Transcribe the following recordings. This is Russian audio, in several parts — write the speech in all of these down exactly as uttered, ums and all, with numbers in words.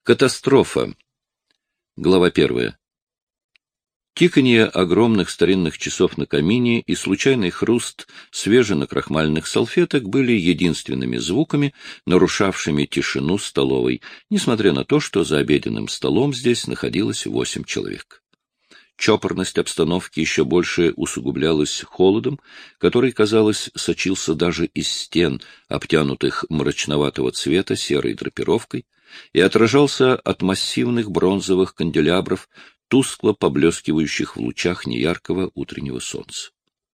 Катастрофа. Глава первая. Тиканье огромных старинных часов на камине и случайный хруст свеженакрахмаленных салфеток были единственными звуками, нарушавшими тишину столовой, несмотря на то, что за обеденным столом здесь находилось восемь человек. Чопорность обстановки еще больше усугублялась холодом, который, казалось, сочился даже из стен, обтянутых мрачноватого цвета серой драпировкой, и отражался от массивных бронзовых канделябров, тускло поблескивающих в лучах неяркого утреннего солнца.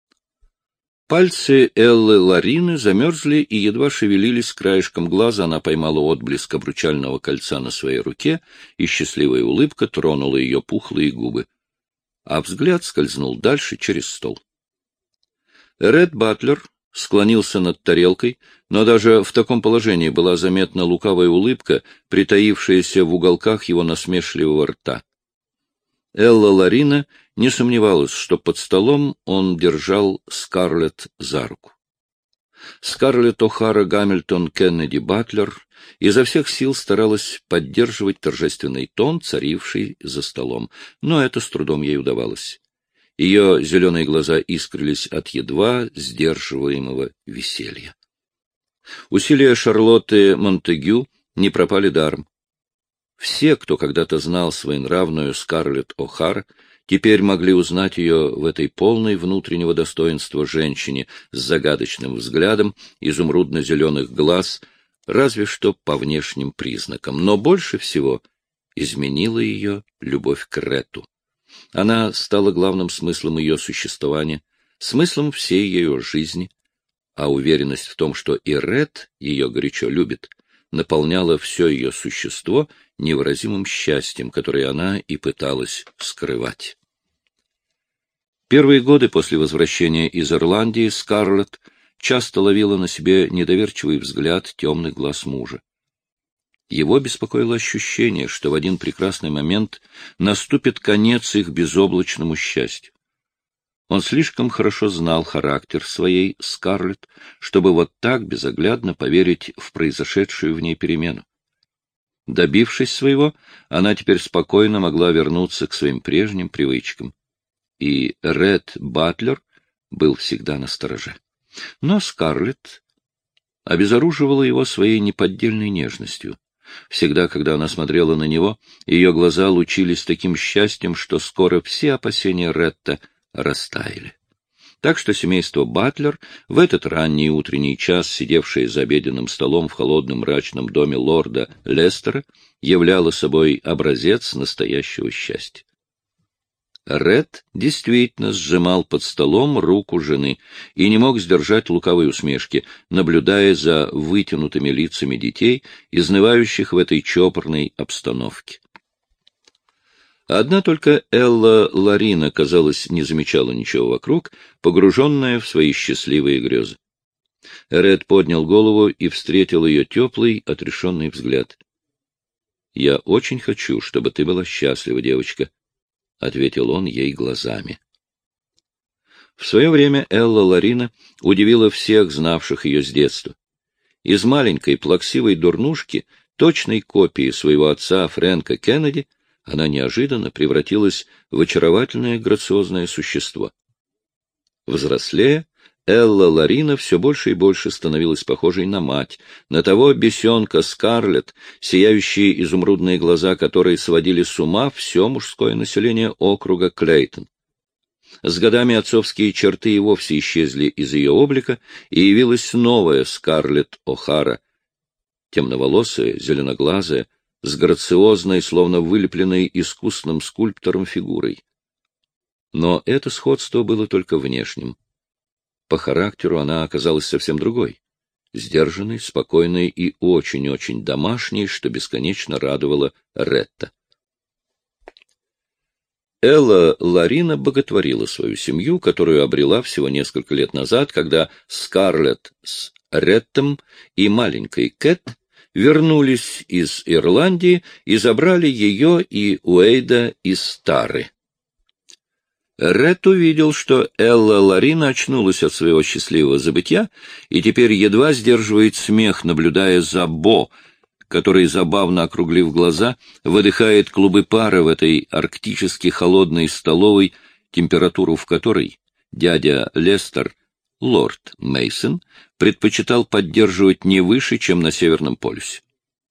Пальцы Эллы Ларины замерзли и едва шевелились, краешком глаза она поймала отблеск обручального кольца на своей руке, и счастливая улыбка тронула ее пухлые губы. А взгляд скользнул дальше через стол. Ред Батлер склонился над тарелкой, но даже в таком положении была заметна лукавая улыбка, притаившаяся в уголках его насмешливого рта. Элла Ларина не сомневалась, что под столом он держал Скарлетт за руку. Скарлетт О'Хара Гамильтон Кеннеди Батлер изо всех сил старалась поддерживать торжественный тон, царивший за столом, но это с трудом ей удавалось. Ее зеленые глаза искрились от едва сдерживаемого веселья. Усилия Шарлотты Монтегю не пропали даром. Все, кто когда-то знал своенравную Скарлетт О'Хара, теперь могли узнать ее в этой полной внутреннего достоинства женщине с загадочным взглядом, изумрудно-зеленых глаз, разве что по внешним признакам. Но больше всего изменила ее любовь к Ретту. Она стала главным смыслом ее существования, смыслом всей ее жизни, а уверенность в том, что и Ретт ее горячо любит, наполняла все ее существо невыразимым счастьем, которое она и пыталась скрывать. Первые годы после возвращения из Ирландии Скарлетт часто ловила на себе недоверчивый взгляд темных глаз мужа. Его беспокоило ощущение, что в один прекрасный момент наступит конец их безоблачному счастью. Он слишком хорошо знал характер своей Скарлетт, чтобы вот так безоглядно поверить в произошедшую в ней перемену. Добившись своего, она теперь спокойно могла вернуться к своим прежним привычкам. И Ред Батлер был всегда настороже. Но Скарлетт обезоруживала его своей неподдельной нежностью. Всегда, когда она смотрела на него, ее глаза лучились таким счастьем, что скоро все опасения Ретта растаяли. Так что семейство Батлер, в этот ранний утренний час, сидевшее за обеденным столом в холодном мрачном доме лорда Лестера, являло собой образец настоящего счастья. Ред действительно сжимал под столом руку жены и не мог сдержать лукавой усмешки, наблюдая за вытянутыми лицами детей, изнывающих в этой чопорной обстановке. Одна только Элла Ларина, казалось, не замечала ничего вокруг, погруженная в свои счастливые грезы. Ред поднял голову и встретил ее теплый, отрешенный взгляд. — Я очень хочу, чтобы ты была счастлива, девочка, — ответил он ей глазами. В свое время Элла Ларина удивила всех, знавших ее с детства. Из маленькой плаксивой дурнушки, точной копии своего отца Фрэнка Кеннеди, она неожиданно превратилась в очаровательное грациозное существо. Взрослея, Элла Ларина все больше и больше становилась похожей на мать, на того бесенка Скарлетт, сияющие изумрудные глаза которой сводили с ума все мужское население округа Клейтон. С годами отцовские черты и вовсе исчезли из ее облика, и явилась новая Скарлетт О'Хара, темноволосая, зеленоглазая, с грациозной, словно вылепленной искусным скульптором фигурой. Но это сходство было только внешним. По характеру она оказалась совсем другой, сдержанной, спокойной и очень-очень домашней, что бесконечно радовало Ретта. Элла Ларина боготворила свою семью, которую обрела всего несколько лет назад, когда Скарлетт с Реттом и маленькой Кэт вернулись из Ирландии и забрали ее и Уэйда из Тары. Ред увидел, что Элла Ларина очнулась от своего счастливого забытья и теперь едва сдерживает смех, наблюдая за Бо, который, забавно округлив глаза, выдыхает клубы пара в этой арктически холодной столовой, температуру в которой дядя Лестер, лорд Мейсон, предпочитал поддерживать не выше, чем на Северном полюсе.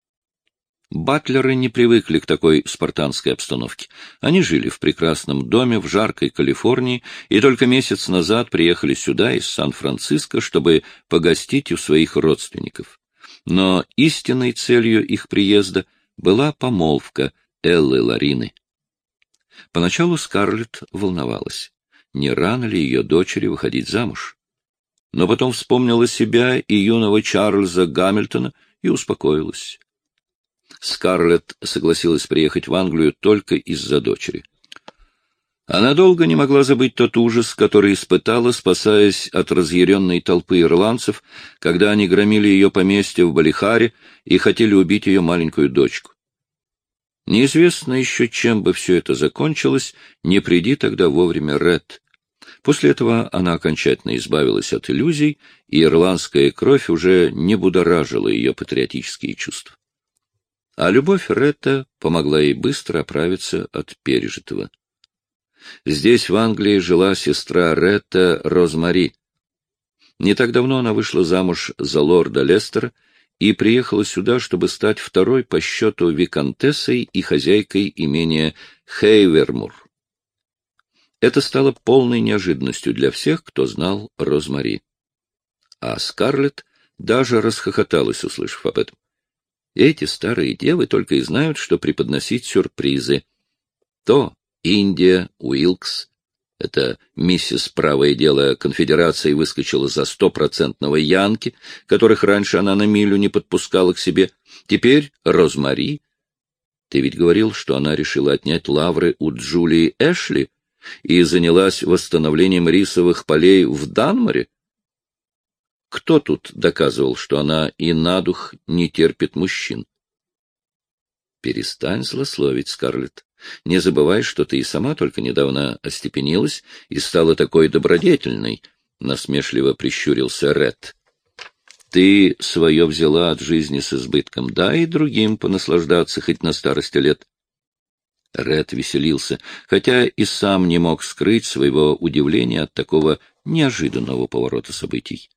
Батлеры не привыкли к такой спартанской обстановке. Они жили в прекрасном доме в жаркой Калифорнии и только месяц назад приехали сюда из Сан-Франциско, чтобы погостить у своих родственников. Но истинной целью их приезда была помолвка Эллы Ларины. Поначалу Скарлетт волновалась, не рано ли ее дочери выходить замуж. Но потом вспомнила себя и юного Чарльза Гамильтона и успокоилась. Скарлетт согласилась приехать в Англию только из-за дочери. Она долго не могла забыть тот ужас, который испытала, спасаясь от разъяренной толпы ирландцев, когда они громили ее поместье в Балихаре и хотели убить ее маленькую дочку. Неизвестно еще, чем бы все это закончилось, не приди тогда вовремя Ред. После этого она окончательно избавилась от иллюзий, и ирландская кровь уже не будоражила ее патриотические чувства. А любовь Ретта помогла ей быстро оправиться от пережитого. Здесь, в Англии, жила сестра Ретта Розмари. Не так давно она вышла замуж за лорда Лестера и приехала сюда, чтобы стать второй по счету виконтессой и хозяйкой имения Хейвермур. Это стало полной неожиданностью для всех, кто знал Розмари. А Скарлетт даже расхохоталась, услышав об этом. Эти старые девы только и знают, что преподносить сюрпризы. То Индия Уилкс, это миссис правое дело конфедерации, выскочила за стопроцентного янки, которых раньше она на милю не подпускала к себе. Теперь Розмари. Ты ведь говорил, что она решила отнять лавры у Джулии Эшли и занялась восстановлением рисовых полей в Данморе? Кто тут доказывал, что она и на дух не терпит мужчин? Перестань злословить, Скарлетт. Не забывай, что ты и сама только недавно остепенилась и стала такой добродетельной, — насмешливо прищурился Ред. Ты свое взяла от жизни с избытком, да и другим понаслаждаться хоть на старости лет. Ред веселился, хотя и сам не мог скрыть своего удивления от такого неожиданного поворота событий.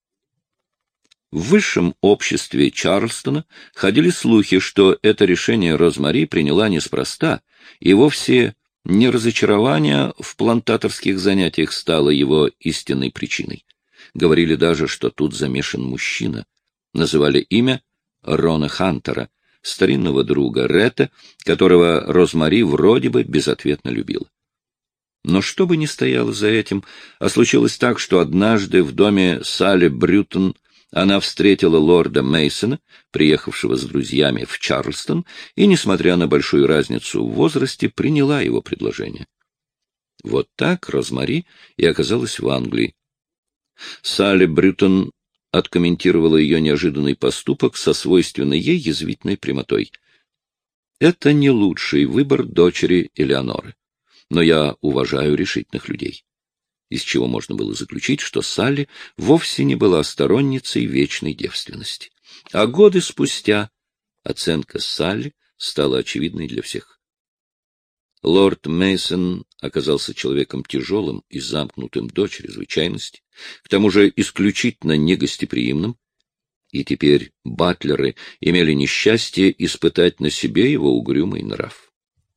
В высшем обществе Чарльстона ходили слухи, что это решение Розмари приняла неспроста, и вовсе не разочарование в плантаторских занятиях стало его истинной причиной. Говорили даже, что тут замешан мужчина. Называли имя Рона Хантера, старинного друга Ретта, которого Розмари вроде бы безответно любила. Но что бы ни стояло за этим, а случилось так, что однажды в доме Салли Брютон она встретила лорда Мейсона, приехавшего с друзьями в Чарльстон, и, несмотря на большую разницу в возрасте, приняла его предложение. Вот так Розмари и оказалась в Англии. Салли Брютон откомментировала ее неожиданный поступок со свойственной ей язвительной прямотой. Это не лучший выбор дочери Элеоноры, но я уважаю решительных людей. Из чего можно было заключить, что Салли вовсе не была сторонницей вечной девственности. А годы спустя оценка Салли стала очевидной для всех. Лорд Мейсон оказался человеком тяжелым и замкнутым до чрезвычайности, к тому же исключительно негостеприимным, и теперь батлеры имели несчастье испытать на себе его угрюмый нрав.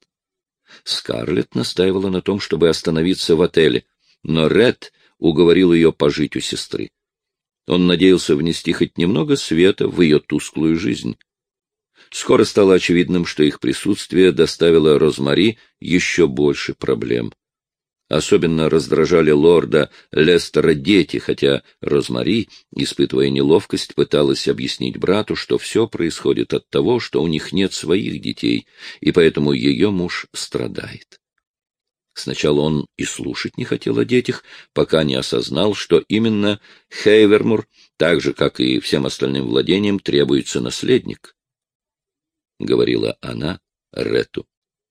Скарлетт настаивала на том, чтобы остановиться в отеле, но Ред уговорил ее пожить у сестры. Он надеялся внести хоть немного света в ее тусклую жизнь. Скоро стало очевидным, что их присутствие доставило Розмари еще больше проблем. Особенно раздражали лорда Лестера дети, хотя Розмари, испытывая неловкость, пыталась объяснить брату, что все происходит от того, что у них нет своих детей, и поэтому ее муж страдает. Сначала он и слушать не хотел о детях, пока не осознал, что именно Хейвермур, так же, как и всем остальным владениям, требуется наследник, — говорила она Ретту.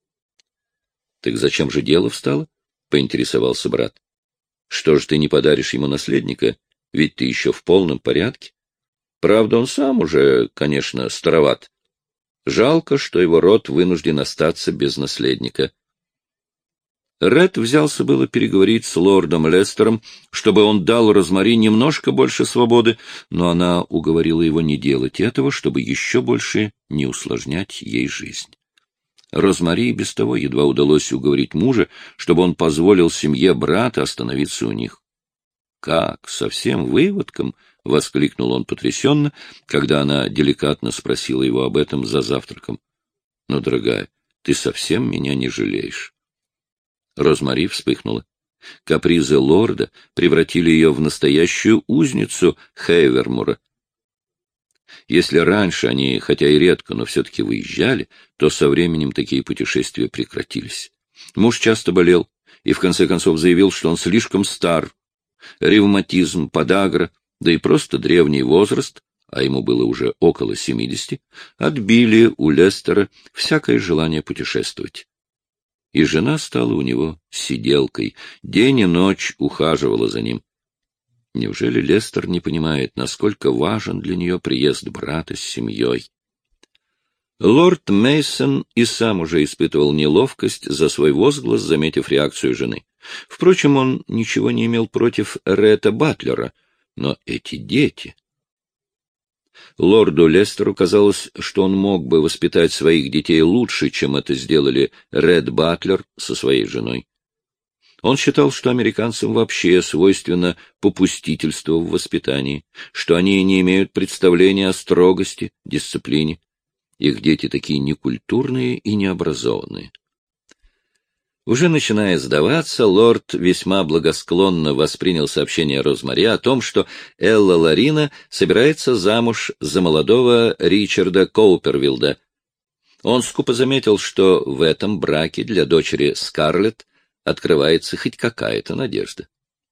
— Так зачем же дело встало? — поинтересовался брат. — Что ж ты не подаришь ему наследника? Ведь ты еще в полном порядке. Правда, он сам уже, конечно, староват. Жалко, что его род вынужден остаться без наследника. Ред взялся было переговорить с лордом Лестером, чтобы он дал Розмари немножко больше свободы, но она уговорила его не делать этого, чтобы еще больше не усложнять ей жизнь. Розмари и без того едва удалось уговорить мужа, чтобы он позволил семье брата остановиться у них. — Как, совсем выводком? — воскликнул он потрясенно, когда она деликатно спросила его об этом за завтраком. — Ну, дорогая, ты совсем меня не жалеешь. Розмари вспыхнула. Капризы лорда превратили ее в настоящую узницу Хейвермура. Если раньше они, хотя и редко, но все-таки выезжали, то со временем такие путешествия прекратились. Муж часто болел и в конце концов заявил, что он слишком стар. Ревматизм, подагра, да и просто древний возраст, а ему было уже около семидесяти, отбили у Лестера всякое желание путешествовать. И жена стала у него сиделкой, день и ночь ухаживала за ним. Неужели Лестер не понимает, насколько важен для нее приезд брата с семьей? Лорд Мейсон и сам уже испытывал неловкость за свой возглас, заметив реакцию жены. Впрочем, он ничего не имел против Ретта Батлера, но эти дети... Лорду Лестеру казалось, что он мог бы воспитать своих детей лучше, чем это сделали Ред Батлер со своей женой. Он считал, что американцам вообще свойственно попустительство в воспитании, что они не имеют представления о строгости, дисциплине. Их дети такие некультурные и необразованные. Уже начиная сдаваться, лорд весьма благосклонно воспринял сообщение Розмари о том, что Элла Ларина собирается замуж за молодого Ричарда Коупервилда. Он скупо заметил, что в этом браке для дочери Скарлетт открывается хоть какая-то надежда.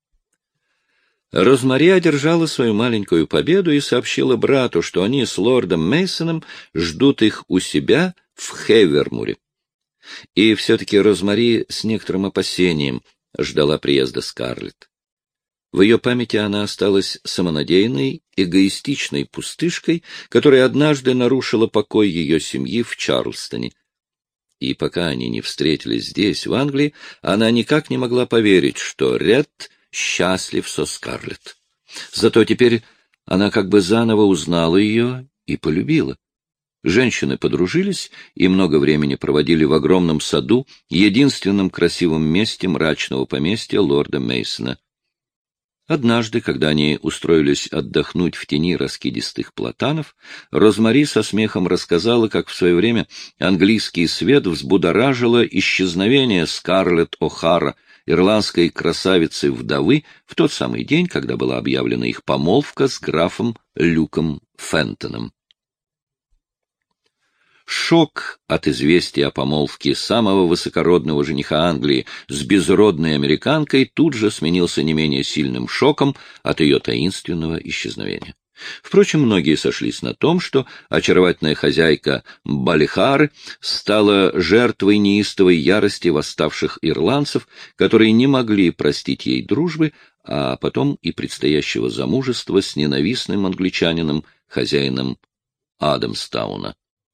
Розмари одержала свою маленькую победу и сообщила брату, что они с лордом Мейсоном ждут их у себя в Хейвермуре. И все-таки Розмари с некоторым опасением ждала приезда Скарлетт. В ее памяти она осталась самонадеянной, эгоистичной пустышкой, которая однажды нарушила покой ее семьи в Чарльстоне. И пока они не встретились здесь, в Англии, она никак не могла поверить, что Ред счастлив со Скарлетт. Зато теперь она как бы заново узнала ее и полюбила. Женщины подружились и много времени проводили в огромном саду, единственном красивом месте мрачного поместья лорда Мейсона. Однажды, когда они устроились отдохнуть в тени раскидистых платанов, Розмари со смехом рассказала, как в свое время английский свет взбудоражило исчезновение Скарлетт О'Хара, ирландской красавицы-вдовы, в тот самый день, когда была объявлена их помолвка с графом Люком Фентоном. Шок от известия о помолвке самого высокородного жениха Англии с безродной американкой тут же сменился не менее сильным шоком от ее таинственного исчезновения. Впрочем, многие сошлись на том, что очаровательная хозяйка Балихары стала жертвой неистовой ярости восставших ирландцев, которые не могли простить ей дружбы, а потом и предстоящего замужества с ненавистным англичанином, хозяином Адамстауна.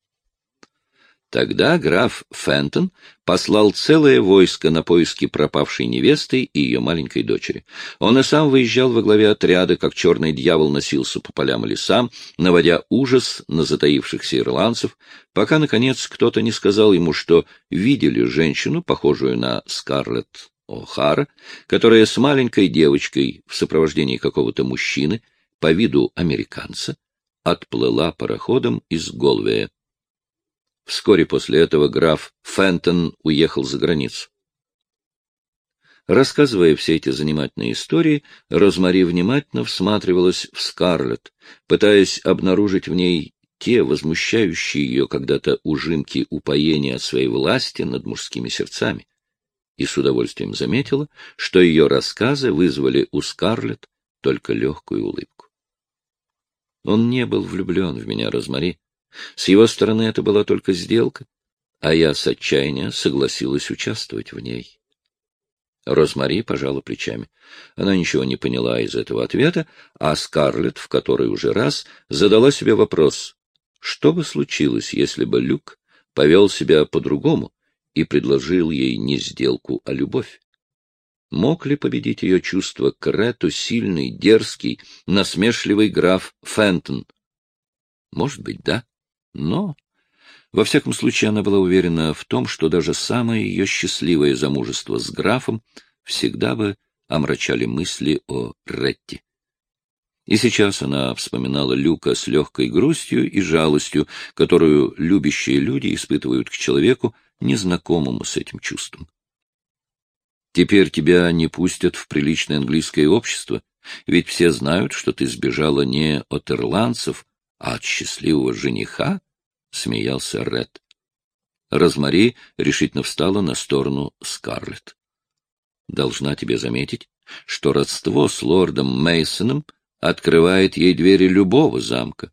Тогда граф Фентон послал целое войско на поиски пропавшей невесты и ее маленькой дочери. Он и сам выезжал во главе отряда, как черный дьявол носился по полям и лесам, наводя ужас на затаившихся ирландцев, пока, наконец, кто-то не сказал ему, что видели женщину, похожую на Скарлетт О'Хара, которая с маленькой девочкой в сопровождении какого-то мужчины, по виду американца, отплыла пароходом из Голвея. Вскоре после этого граф Фентон уехал за границу. Рассказывая все эти занимательные истории, Розмари внимательно всматривалась в Скарлетт, пытаясь обнаружить в ней те возмущающие ее когда-то ужимки упоения от своей власти над мужскими сердцами, и с удовольствием заметила, что ее рассказы вызвали у Скарлетт только легкую улыбку. Он не был влюблен в меня, Розмари. С его стороны это была только сделка, а я с отчаяния согласилась участвовать в ней. Розмари пожала плечами. Она ничего не поняла из этого ответа, а Скарлетт в который уже раз задала себе вопрос, Что бы случилось, если бы Люк повел себя по-другому и предложил ей не сделку, а любовь? Мог ли победить ее чувство к Рету сильный, дерзкий, насмешливый граф Фентон? Может быть, да, но... Во всяком случае, она была уверена в том, что даже самое ее счастливое замужество с графом всегда бы омрачали мысли о Ретте. И сейчас она вспоминала Люка с легкой грустью и жалостью, которую любящие люди испытывают к человеку, незнакомому с этим чувством. Теперь тебя не пустят в приличное английское общество, ведь все знают, что ты сбежала не от ирландцев, а от счастливого жениха, — смеялся Ред. Розмари решительно встала на сторону Скарлетт. Должна тебе заметить, что родство с лордом Мейсоном открывает ей двери любого замка.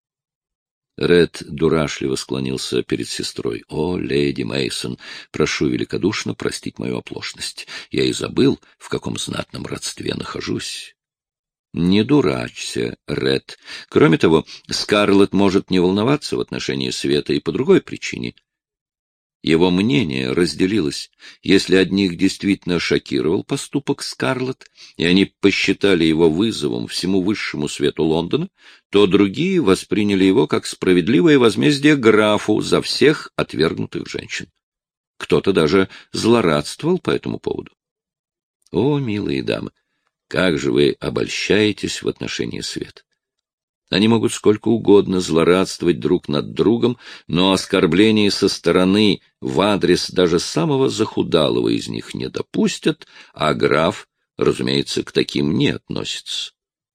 Ред дурашливо склонился перед сестрой. — О, леди Мейсон, прошу великодушно простить мою оплошность. Я и забыл, в каком знатном родстве нахожусь. — Не дурачься, Ред. Кроме того, Скарлетт может не волноваться в отношении Света и по другой причине. Его мнение разделилось. Если одних действительно шокировал поступок Скарлетт, и они посчитали его вызовом всему высшему свету Лондона, то другие восприняли его как справедливое возмездие графу за всех отвергнутых женщин. Кто-то даже злорадствовал по этому поводу. О, милые дамы, как же вы обольщаетесь в отношении Света! Они могут сколько угодно злорадствовать друг над другом, но оскорблений со стороны в адрес даже самого захудалого из них не допустят, а граф, разумеется, к таким не относится.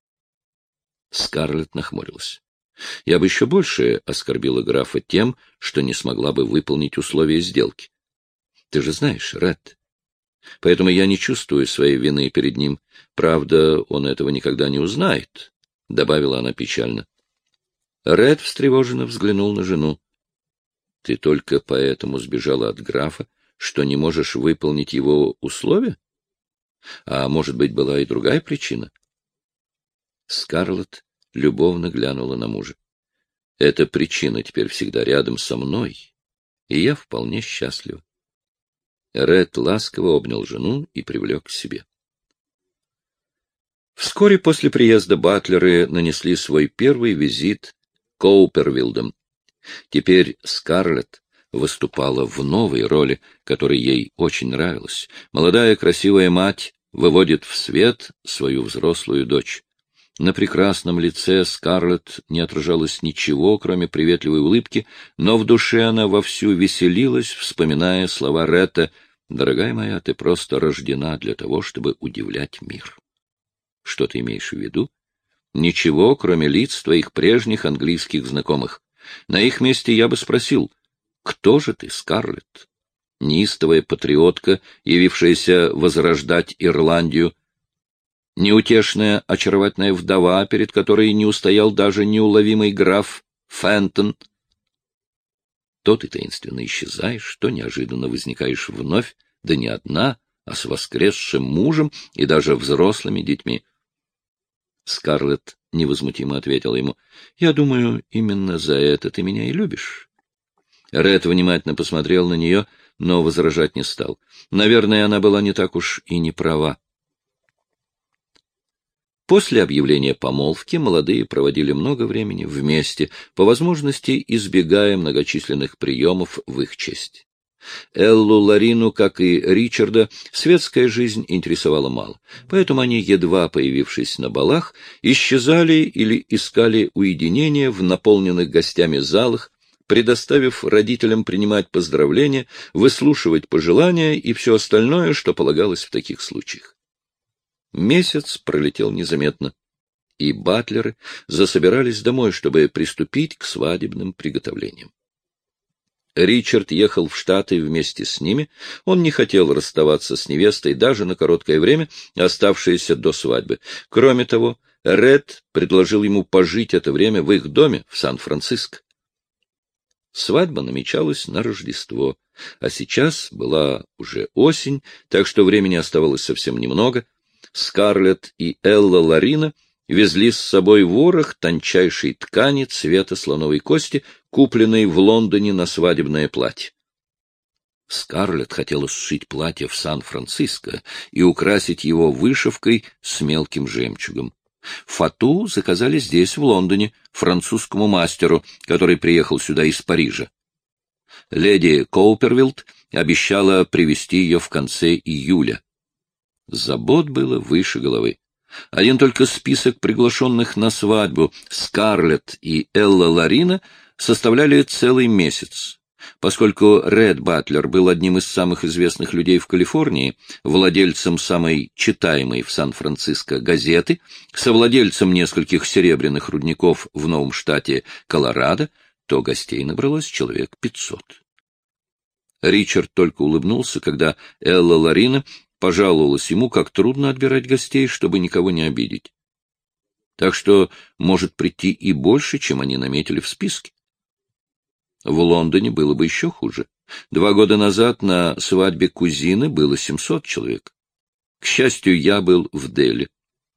Скарлетт нахмурилась. Я бы еще больше оскорбила графа тем, что не смогла бы выполнить условия сделки. Ты же знаешь, Ред. Поэтому я не чувствую своей вины перед ним. Правда, он этого никогда не узнает. — добавила она печально. Ред встревоженно взглянул на жену. — Ты только поэтому сбежала от графа, что не можешь выполнить его условия? А может быть, была и другая причина? Скарлетт любовно глянула на мужа. — Эта причина теперь всегда рядом со мной, и я вполне счастлива. Ред ласково обнял жену и привлек к себе. Вскоре после приезда батлеры нанесли свой первый визит к Оупервилдам. Теперь Скарлетт выступала в новой роли, которая ей очень нравилась. Молодая красивая мать выводит в свет свою взрослую дочь. На прекрасном лице Скарлетт не отражалось ничего, кроме приветливой улыбки, но в душе она вовсю веселилась, вспоминая слова Ретта: «Дорогая моя, ты просто рождена для того, чтобы удивлять мир». Что ты имеешь в виду? Ничего, кроме лиц твоих прежних английских знакомых. На их месте я бы спросил, кто же ты, Скарлетт? Неистовая патриотка, явившаяся возрождать Ирландию, неутешная, очаровательная вдова, перед которой не устоял даже неуловимый граф Фентон. То ты таинственно исчезаешь, то неожиданно возникаешь вновь, да не одна, а с воскресшим мужем и даже взрослыми детьми. Скарлетт невозмутимо ответила ему: — Я думаю, именно за это ты меня и любишь. Ред внимательно посмотрел на нее, но возражать не стал. Наверное, она была не так уж и не права. После объявления помолвки молодые проводили много времени вместе, по возможности избегая многочисленных приемов в их честь. Эллу Ларину, как и Ричарда, светская жизнь интересовала мало, поэтому они, едва появившись на балах, исчезали или искали уединения в наполненных гостями залах, предоставив родителям принимать поздравления, выслушивать пожелания и все остальное, что полагалось в таких случаях. Месяц пролетел незаметно, и батлеры засобирались домой, чтобы приступить к свадебным приготовлениям. Ричард ехал в Штаты вместе с ними. Он не хотел расставаться с невестой даже на короткое время, оставшееся до свадьбы. Кроме того, Ред предложил ему пожить это время в их доме в Сан-Франциско. Свадьба намечалась на Рождество, а сейчас была уже осень, так что времени оставалось совсем немного. Скарлетт и Элла Ларина везли с собой ворох тончайшей ткани цвета слоновой кости, купленной в Лондоне на свадебное платье. Скарлетт хотела сшить платье в Сан-Франциско и украсить его вышивкой с мелким жемчугом. Фату заказали здесь, в Лондоне, французскому мастеру, который приехал сюда из Парижа. Леди Коупервилд обещала привезти ее в конце июля. Забот было выше головы. Один только список приглашенных на свадьбу Скарлетт и Элла Ларина составляли целый месяц. Поскольку Ред Батлер был одним из самых известных людей в Калифорнии, владельцем самой читаемой в Сан-Франциско газеты, совладельцем нескольких серебряных рудников в новом штате Колорадо, то гостей набралось человек пятьсот. Ричард только улыбнулся, когда Элла Ларина пожаловалась ему, как трудно отбирать гостей, чтобы никого не обидеть. Так что может прийти и больше, чем они наметили в списке. В Лондоне было бы еще хуже. Два года назад на свадьбе кузины было семьсот человек. К счастью, я был в Дели.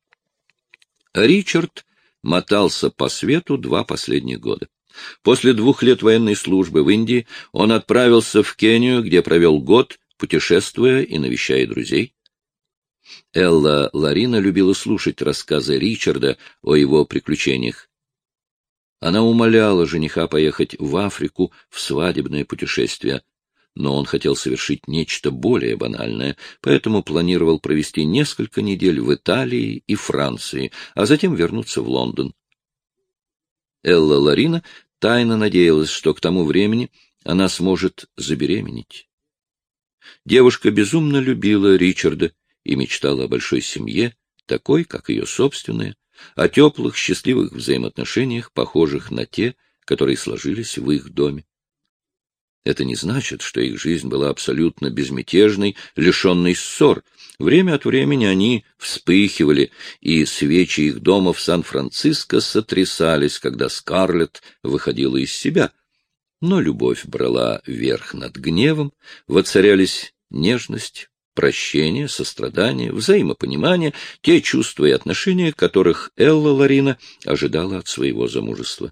Ричард мотался по свету два последних года. После двух лет военной службы в Индии он отправился в Кению, где провел год, путешествуя и навещая друзей. Элла Ларина любила слушать рассказы Ричарда о его приключениях. Она умоляла жениха поехать в Африку в свадебное путешествие, но он хотел совершить нечто более банальное, поэтому планировал провести несколько недель в Италии и Франции, а затем вернуться в Лондон. Элла Ларина тайно надеялась, что к тому времени она сможет забеременеть. Девушка безумно любила Ричарда и мечтала о большой семье, такой, как ее собственная, о теплых, счастливых взаимоотношениях, похожих на те, которые сложились в их доме. Это не значит, что их жизнь была абсолютно безмятежной, лишенной ссор. Время от времени они вспыхивали, и свечи их дома в Сан-Франциско сотрясались, когда Скарлетт выходила из себя. Но любовь брала верх над гневом, воцарялись нежность, прощение, сострадание, взаимопонимание, те чувства и отношения, которых Элла Ларина ожидала от своего замужества.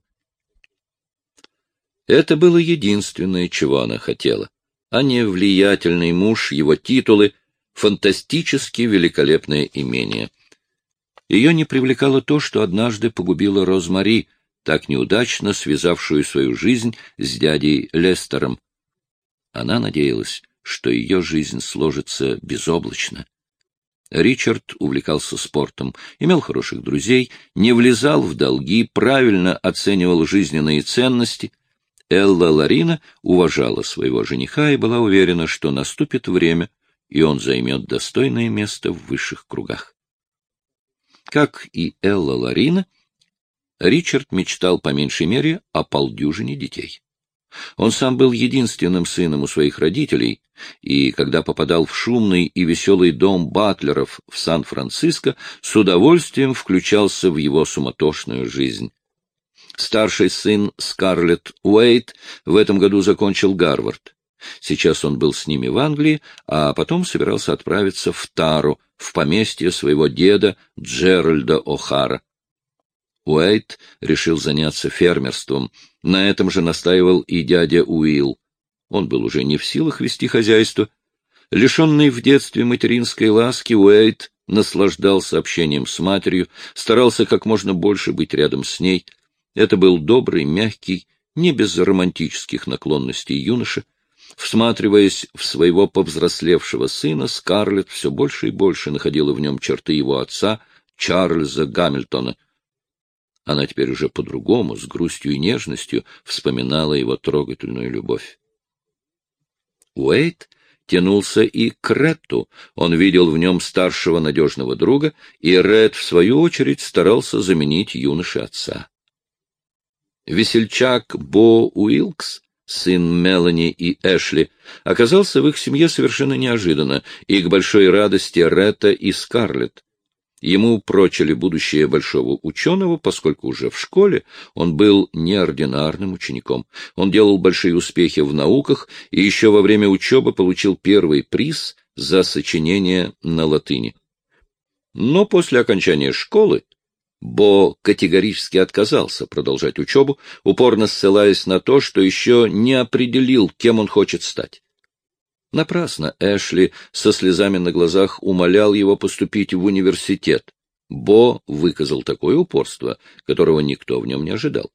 Это было единственное, чего она хотела, а не влиятельный муж, его титулы, фантастически великолепное имение. Ее не привлекало то, что однажды погубило Розмари, так неудачно связавшую свою жизнь с дядей Лестером. Она надеялась, что ее жизнь сложится безоблачно. Ричард увлекался спортом, имел хороших друзей, не влезал в долги, правильно оценивал жизненные ценности. Элла Ларина уважала своего жениха и была уверена, что наступит время, и он займет достойное место в высших кругах. Как и Элла Ларина, Ричард мечтал по меньшей мере о полдюжине детей. Он сам был единственным сыном у своих родителей, и, когда попадал в шумный и веселый дом Батлеров в Сан-Франциско, с удовольствием включался в его суматошную жизнь. Старший сын Скарлетт Уэйт в этом году закончил Гарвард. Сейчас он был с ними в Англии, а потом собирался отправиться в Тару, в поместье своего деда Джеральда О'Хара. Уэйт решил заняться фермерством. На этом же настаивал и дядя Уилл. Он был уже не в силах вести хозяйство. Лишенный в детстве материнской ласки, Уэйт наслаждался общением с матерью, старался как можно больше быть рядом с ней. Это был добрый, мягкий, не без романтических наклонностей юноша. Всматриваясь в своего повзрослевшего сына, Скарлетт все больше и больше находила в нем черты его отца, Чарльза Гамильтона. Она теперь уже по-другому, с грустью и нежностью, вспоминала его трогательную любовь. Уэйт тянулся и к Ретту, он видел в нем старшего надежного друга, и Ретт, в свою очередь, старался заменить юноше отца. Весельчак Бо Уилкс, сын Мелани и Эшли, оказался в их семье совершенно неожиданно, и к большой радости Ретта и Скарлетт. Ему прочили будущее большого ученого, поскольку уже в школе он был неординарным учеником. Он делал большие успехи в науках и еще во время учебы получил первый приз за сочинение на латыни. Но после окончания школы Бо категорически отказался продолжать учебу, упорно ссылаясь на то, что еще не определил, кем он хочет стать. Напрасно Эшли со слезами на глазах умолял его поступить в университет. Бо выказал такое упорство, которого никто в нем не ожидал.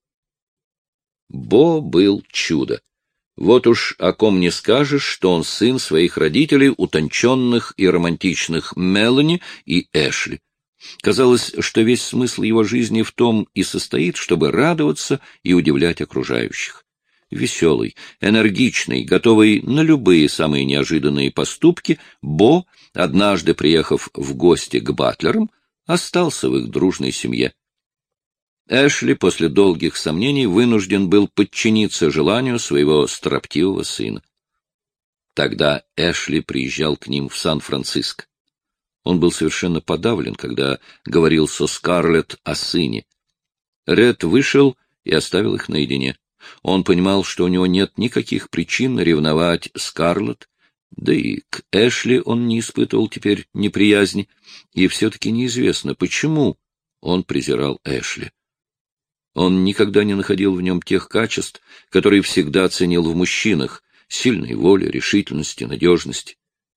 Бо был чудо. Вот уж о ком не скажешь, что он сын своих родителей, утонченных и романтичных Мелани и Эшли. Казалось, что весь смысл его жизни в том и состоит, чтобы радоваться и удивлять окружающих. Веселый, энергичный, готовый на любые самые неожиданные поступки, Бо, однажды приехав в гости к Батлерам, остался в их дружной семье. Эшли после долгих сомнений вынужден был подчиниться желанию своего строптивого сына. Тогда Эшли приезжал к ним в Сан-Франциско. Он был совершенно подавлен, когда говорил со Скарлетт о сыне. Ред вышел и оставил их наедине. Он понимал, что у него нет никаких причин ревновать Скарлетт, да и к Эшли он не испытывал теперь неприязни, и все-таки неизвестно, почему он презирал Эшли. Он никогда не находил в нем тех качеств, которые всегда ценил в мужчинах — сильной воли, решительности, надежности.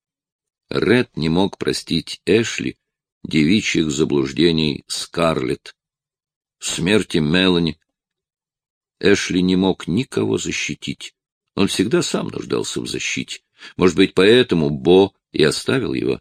Ред не мог простить Эшли девичьих заблуждений Скарлетт, смерти Мелани. Эшли не мог никого защитить. Он всегда сам нуждался в защите. Может быть, поэтому Бо и оставил его.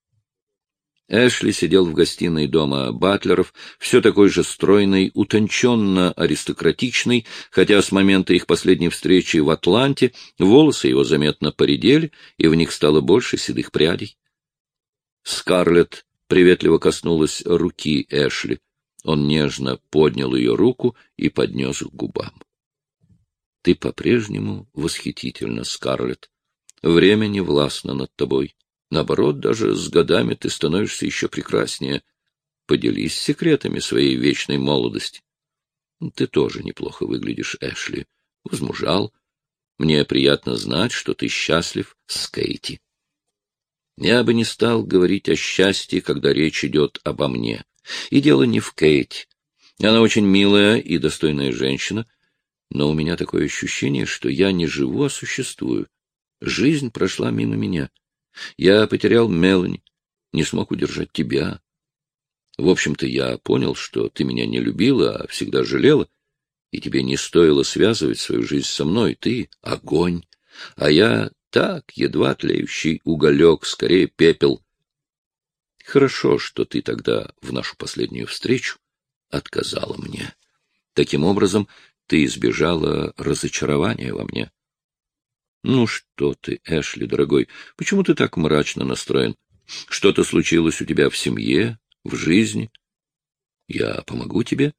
Эшли сидел в гостиной дома Батлеров, все такой же стройный, утонченно-аристократичный, хотя с момента их последней встречи в Атланте волосы его заметно поредели, и в них стало больше седых прядей. Скарлетт приветливо коснулась руки Эшли. Он нежно поднял ее руку и поднес к губам. — Ты по-прежнему восхитительна, Скарлетт. Время не властно над тобой. Наоборот, даже с годами ты становишься еще прекраснее. Поделись секретами своей вечной молодости. Ты тоже неплохо выглядишь, Эшли. Возмужал. Мне приятно знать, что ты счастлив с Кейти. Я бы не стал говорить о счастье, когда речь идет обо мне. И дело не в Кейти. Она очень милая и достойная женщина, но у меня такое ощущение, что я не живу, а существую. Жизнь прошла мимо меня. Я потерял Мелани, не смог удержать тебя. В общем-то, я понял, что ты меня не любила, а всегда жалела, и тебе не стоило связывать свою жизнь со мной. Ты — огонь, а я так, едва тлеющий уголек, скорее пепел. Хорошо, что ты тогда в нашу последнюю встречу отказала мне. Таким образом, ты избежала разочарования во мне. Ну что ты, Эшли, дорогой, почему ты так мрачно настроен? Что-то случилось у тебя в семье, в жизни? Я помогу тебе?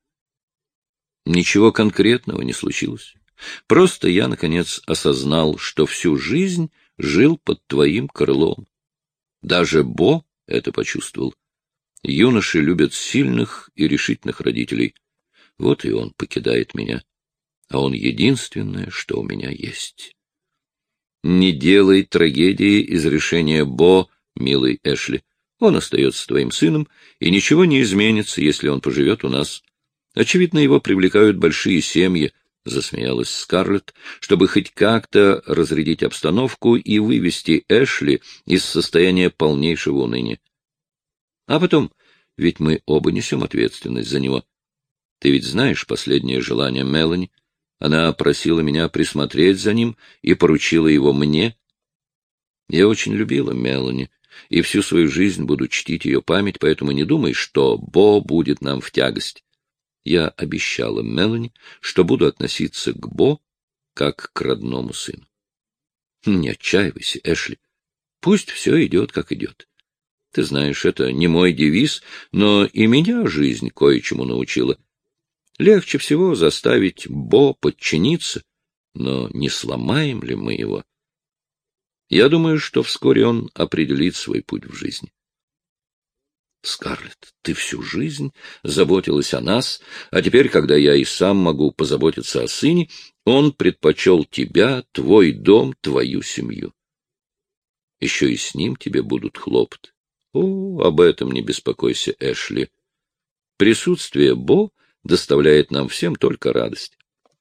Ничего конкретного не случилось. Просто я, наконец, осознал, что всю жизнь жил под твоим крылом. Даже Бо это почувствовал. Юноши любят сильных и решительных родителей. Вот и он покидает меня. А он единственное, что у меня есть. Не делай трагедии из решения Бо, милый Эшли. Он остается твоим сыном, и ничего не изменится, если он поживет у нас. Очевидно, его привлекают большие семьи, — засмеялась Скарлетт, чтобы хоть как-то разрядить обстановку и вывести Эшли из состояния полнейшего уныния. А потом, ведь мы оба несем ответственность за него. Ты ведь знаешь последнее желание Мелани? Она просила меня присмотреть за ним и поручила его мне. Я очень любила Мелани, и всю свою жизнь буду чтить ее память, поэтому не думай, что Бо будет нам в тягость. Я обещала Мелани, что буду относиться к Бо как к родному сыну. Не отчаивайся, Эшли. Пусть все идет, как идет. Ты знаешь, это не мой девиз, но и меня жизнь кое-чему научила. Легче всего заставить Бо подчиниться, но не сломаем ли мы его? Я думаю, что вскоре он определит свой путь в жизни. Скарлетт, ты всю жизнь заботилась о нас, а теперь, когда я и сам могу позаботиться о сыне, он предпочел тебя, твой дом, твою семью. Еще и с ним тебе будут хлопоты. О, об этом не беспокойся, Эшли. Присутствие Бо доставляет нам всем только радость.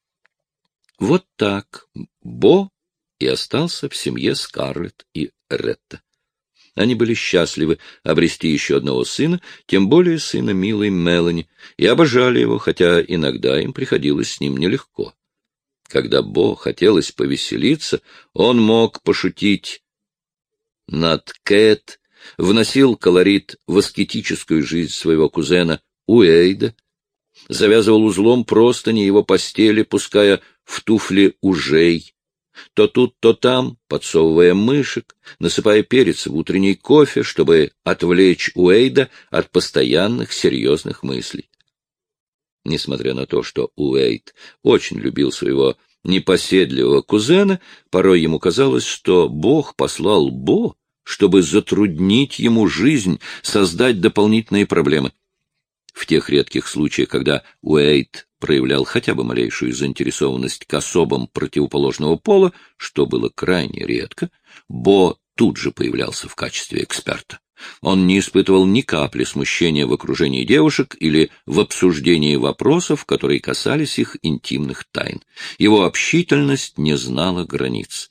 Вот так Бо и остался в семье Скарлетт и Ретта. Они были счастливы обрести еще одного сына, тем более сына милой Мелани, и обожали его, хотя иногда им приходилось с ним нелегко. Когда Бо хотелось повеселиться, он мог пошутить над Кэт, вносил колорит в аскетическую жизнь своего кузена Уэйда, завязывал узлом простыни его постели, пуская в туфли ужей, то тут, то там, подсовывая мышек, насыпая перец в утренний кофе, чтобы отвлечь Уэйда от постоянных серьезных мыслей. Несмотря на то, что Уэйд очень любил своего непоседливого кузена, порой ему казалось, что Бог послал Бо, чтобы затруднить ему жизнь, создать дополнительные проблемы. В тех редких случаях, когда Уэйд проявлял хотя бы малейшую заинтересованность к особам противоположного пола, что было крайне редко, Бо тут же появлялся в качестве эксперта. Он не испытывал ни капли смущения в окружении девушек или в обсуждении вопросов, которые касались их интимных тайн. Его общительность не знала границ.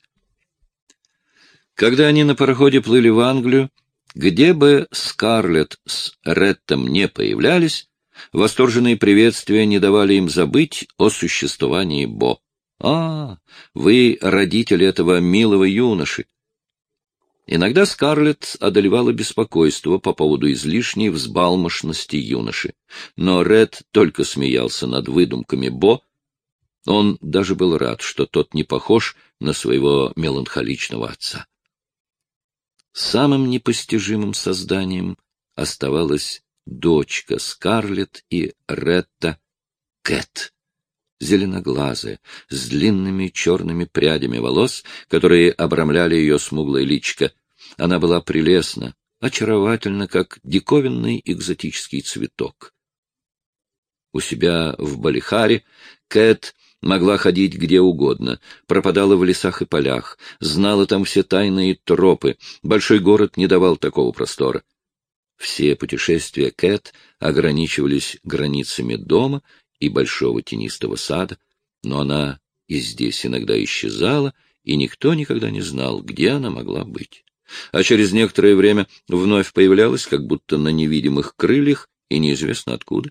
Когда они на пароходе плыли в Англию, где бы Скарлетт с Реттом не появлялись, восторженные приветствия не давали им забыть о существовании Бо. «А, вы родители этого милого юноши!» Иногда Скарлетт одолевала беспокойство по поводу излишней взбалмошности юноши, но Ретт только смеялся над выдумками Бо. Он даже был рад, что тот не похож на своего меланхоличного отца. Самым непостижимым созданием оставалась дочка Скарлетт и Ретта, Кэт, зеленоглазая, с длинными черными прядями волос, которые обрамляли ее смуглое личико. Она была прелестна, очаровательна, как диковинный экзотический цветок. У себя в Балихаре Кэт могла ходить где угодно, пропадала в лесах и полях, знала там все тайные тропы, большой город не давал такого простора. Все путешествия Кэт ограничивались границами дома и большого тенистого сада, но она и здесь иногда исчезала, и никто никогда не знал, где она могла быть. А через некоторое время вновь появлялась, как будто на невидимых крыльях, и неизвестно откуда.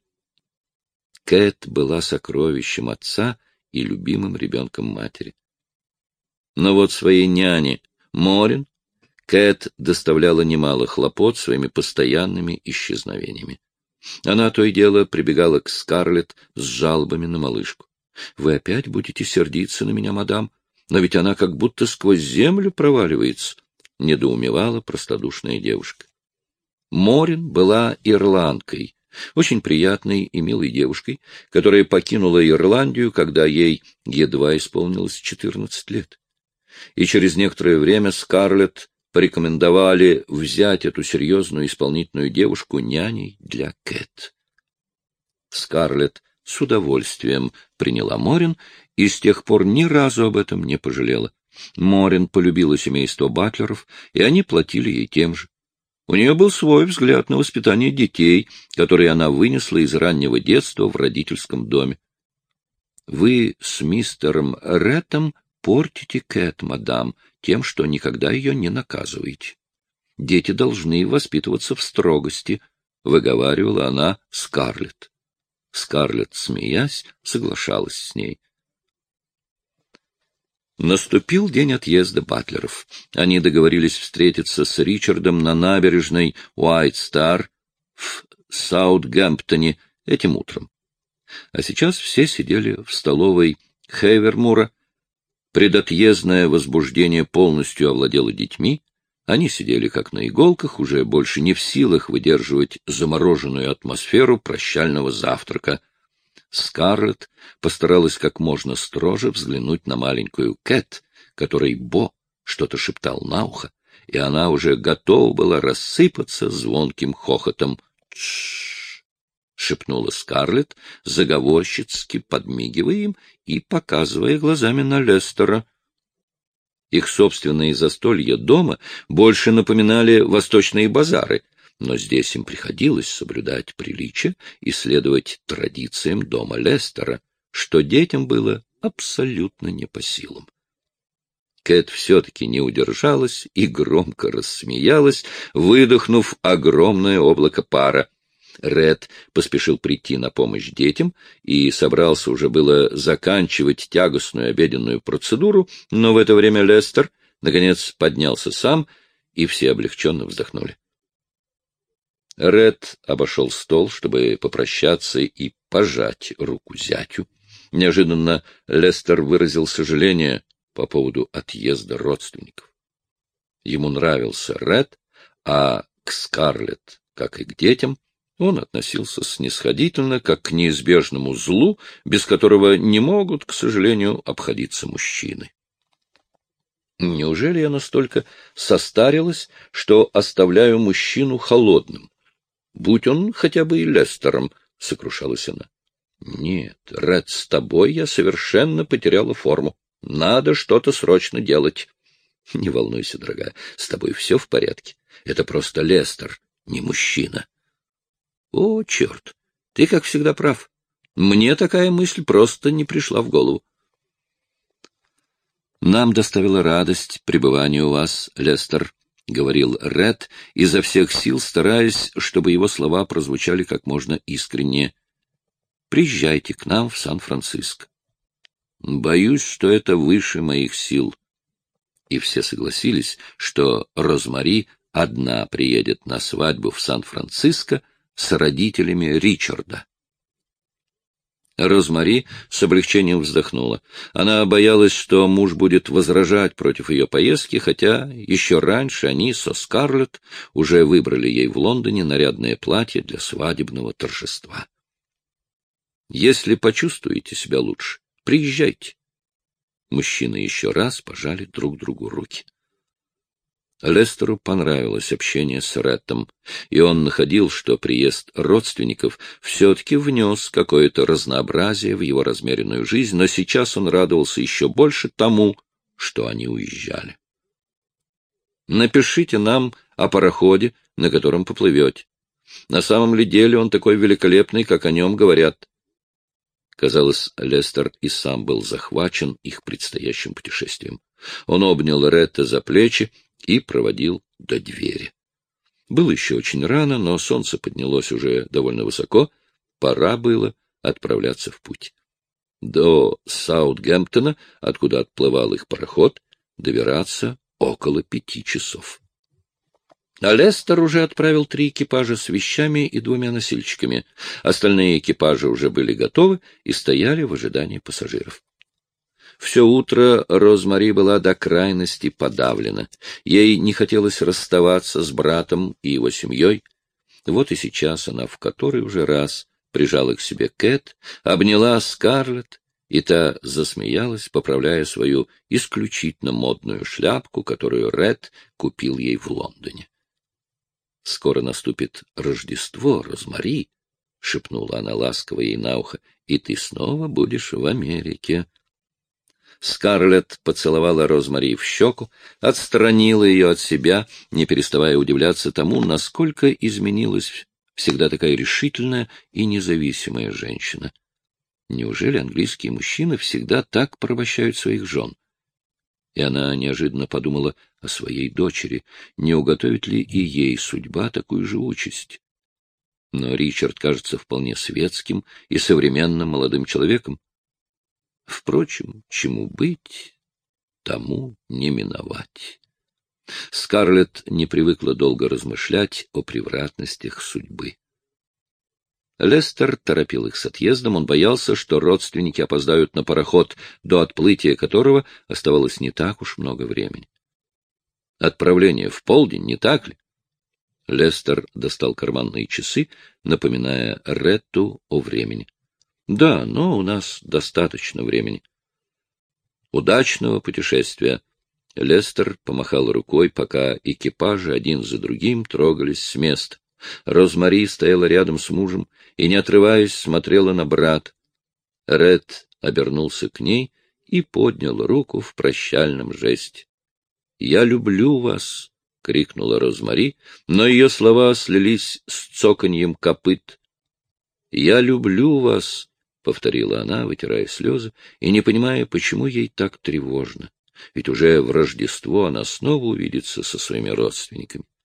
Кэт была сокровищем отца и любимым ребенком матери. Но вот своей няне Морин Кэт доставляла немало хлопот своими постоянными исчезновениями. Она то и дело прибегала к Скарлетт с жалобами на малышку. — Вы опять будете сердиться на меня, мадам? Но ведь она как будто сквозь землю проваливается, — недоумевала простодушная девушка. Морин была ирландкой, очень приятной и милой девушкой, которая покинула Ирландию, когда ей едва исполнилось четырнадцать лет. И через некоторое время Скарлетт порекомендовали взять эту серьезную исполнительную девушку няней для Кэт. Скарлетт с удовольствием приняла Морин и с тех пор ни разу об этом не пожалела. Морин полюбила семейство Батлеров, и они платили ей тем же. У нее был свой взгляд на воспитание детей, который она вынесла из раннего детства в родительском доме. — Вы с мистером Реттом портите Кэт, мадам, тем, что никогда ее не наказываете. Дети должны воспитываться в строгости, — выговаривала она Скарлетт. Скарлетт, смеясь, соглашалась с ней. Наступил день отъезда Батлеров. Они договорились встретиться с Ричардом на набережной Уайт-Стар в Саутгемптоне этим утром. А сейчас все сидели в столовой Хейвермура. Предотъездное возбуждение полностью овладело детьми. Они сидели как на иголках, уже больше не в силах выдерживать замороженную атмосферу прощального завтрака. Скарлетт постаралась как можно строже взглянуть на маленькую Кэт, которой Бо что-то шептал на ухо, и она уже готова была рассыпаться звонким хохотом. «Тш-ш-ш!» — шепнула Скарлетт, заговорщицки подмигивая им и показывая глазами на Лестера. Их собственные застолья дома больше напоминали восточные базары. Но здесь им приходилось соблюдать приличие и следовать традициям дома Лестера, что детям было абсолютно не по силам. Кэт все-таки не удержалась и громко рассмеялась, выдохнув огромное облако пара. Ред поспешил прийти на помощь детям и собрался уже было заканчивать тягостную обеденную процедуру, но в это время Лестер, наконец, поднялся сам, и все облегченно вздохнули. Ред обошел стол, чтобы попрощаться и пожать руку зятю. Неожиданно Лестер выразил сожаление по поводу отъезда родственников. Ему нравился Ред, а к Скарлетт, как и к детям, он относился снисходительно, как к неизбежному злу, без которого не могут, к сожалению, обходиться мужчины. Неужели я настолько состарилась, что оставляю мужчину холодным? Будь он хотя бы и Лестером, — сокрушалась она. Нет, Ред, с тобой я совершенно потеряла форму. Надо что-то срочно делать. Не волнуйся, дорогая, с тобой все в порядке. Это просто Лестер, не мужчина. О, черт, ты, как всегда, прав. Мне такая мысль просто не пришла в голову. Нам доставила радость пребывание у вас, Лестер, — говорил Ред, изо всех сил стараясь, чтобы его слова прозвучали как можно искреннее. Приезжайте к нам в Сан-Франциско. Боюсь, что это выше моих сил. И все согласились, что Розмари одна приедет на свадьбу в Сан-Франциско с родителями Ричарда. Розмари с облегчением вздохнула. Она боялась, что муж будет возражать против ее поездки, хотя еще раньше они со Скарлетт уже выбрали ей в Лондоне нарядное платье для свадебного торжества. Если почувствуете себя лучше, приезжайте. Мужчины еще раз пожали друг другу руки. Лестеру понравилось общение с Реттом, и он находил, что приезд родственников все-таки внес какое-то разнообразие в его размеренную жизнь, но сейчас он радовался еще больше тому, что они уезжали. «Напишите нам о пароходе, на котором поплывете. На самом ли деле он такой великолепный, как о нем говорят?» Казалось, Лестер и сам был захвачен их предстоящим путешествием. Он обнял Ретта за плечи и проводил до двери. Было еще очень рано, но солнце поднялось уже довольно высоко, пора было отправляться в путь. До Саутгемптона, откуда отплывал их пароход, добираться около пяти часов. А Лестер уже отправил три экипажа с вещами и двумя носильщиками. Остальные экипажи уже были готовы и стояли в ожидании пассажиров. Все утро Розмари была до крайности подавлена. Ей не хотелось расставаться с братом и его семьей. Вот и сейчас она в который уже раз прижала к себе Кэт, обняла Скарлетт, и та засмеялась, поправляя свою исключительно модную шляпку, которую Ред купил ей в Лондоне. — Скоро наступит Рождество, Розмари, — шепнула она ласково ей на ухо, — и ты снова будешь в Америке. Скарлетт поцеловала Розмари в щеку, отстранила ее от себя, не переставая удивляться тому, насколько изменилась всегда такая решительная и независимая женщина. Неужели английские мужчины всегда так порабощают своих жен? И она неожиданно подумала о своей дочери, не уготовит ли и ей судьба такую же участь. Но Ричард кажется вполне светским и современным молодым человеком. Впрочем, чему быть, тому не миновать. Скарлетт не привыкла долго размышлять о превратностях судьбы. Лестер торопил их с отъездом, он боялся, что родственники опоздают на пароход, до отплытия которого оставалось не так уж много времени. Отправление в полдень, не так ли? Лестер достал карманные часы, напоминая Ретту о времени. Да, но у нас достаточно времени. Удачного путешествия. Лестер помахал рукой, пока экипажи один за другим трогались с места. Розмари стояла рядом с мужем и, не отрываясь, смотрела на брата. Ред обернулся к ней и поднял руку в прощальном жесте. — Я люблю вас, — крикнула Розмари, но ее слова слились с цоканьем копыт. — Я люблю вас, — повторила она, вытирая слезы, и не понимая, почему ей так тревожно. Ведь уже в Рождество она снова увидится со своими родственниками.